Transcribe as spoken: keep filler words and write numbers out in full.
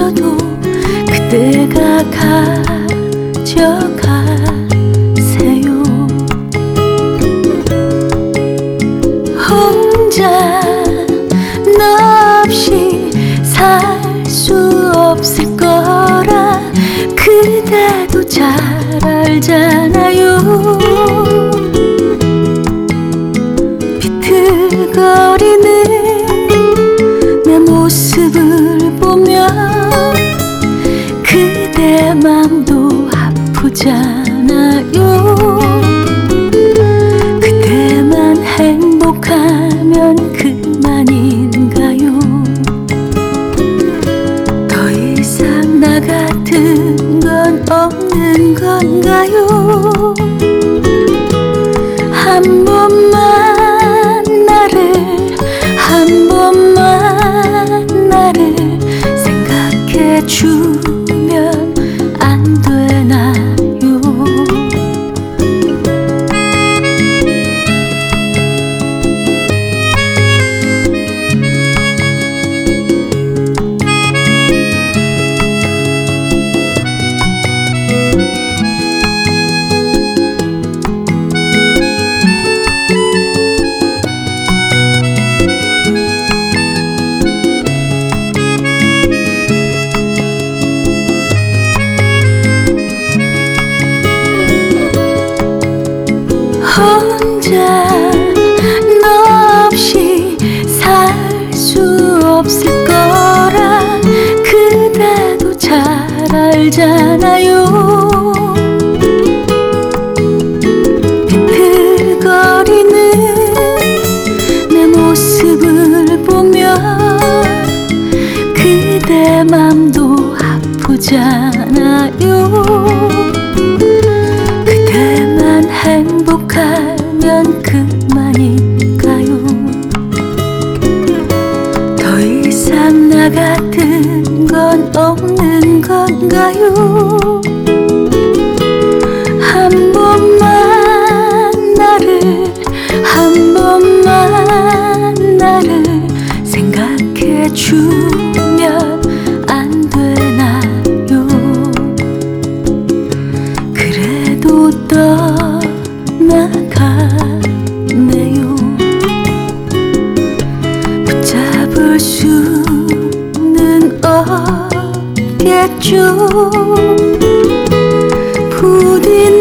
잊어도 그대가 가져가세요. 혼자 너 없이 살 수 없을 거라 그대도 잘 알잖아요. 비틀거리는 내 모습을 보며 그대 맘도 아프잖아요. 그대만 행복하면 그만인가요? 더 이상 나 같은 건 없는 건가요? 한 번만 나를, 한 번만 나를 생각해 주면 안 되나요? 혼자 너 없이 살 수 없을 거라 그대도 잘 알잖아요. 비틀거리는 내 모습을 보며 그대 맘도 아프잖아요. 그대만 행복하면 그만인가요? 더 이상 나 같은 건 없는 건가요? 한 번만 나를, 한 번만 나를 생각해 주면 안 되나요? 그래도 떠나가네요. 붙잡을 수는 없겠죠. 부디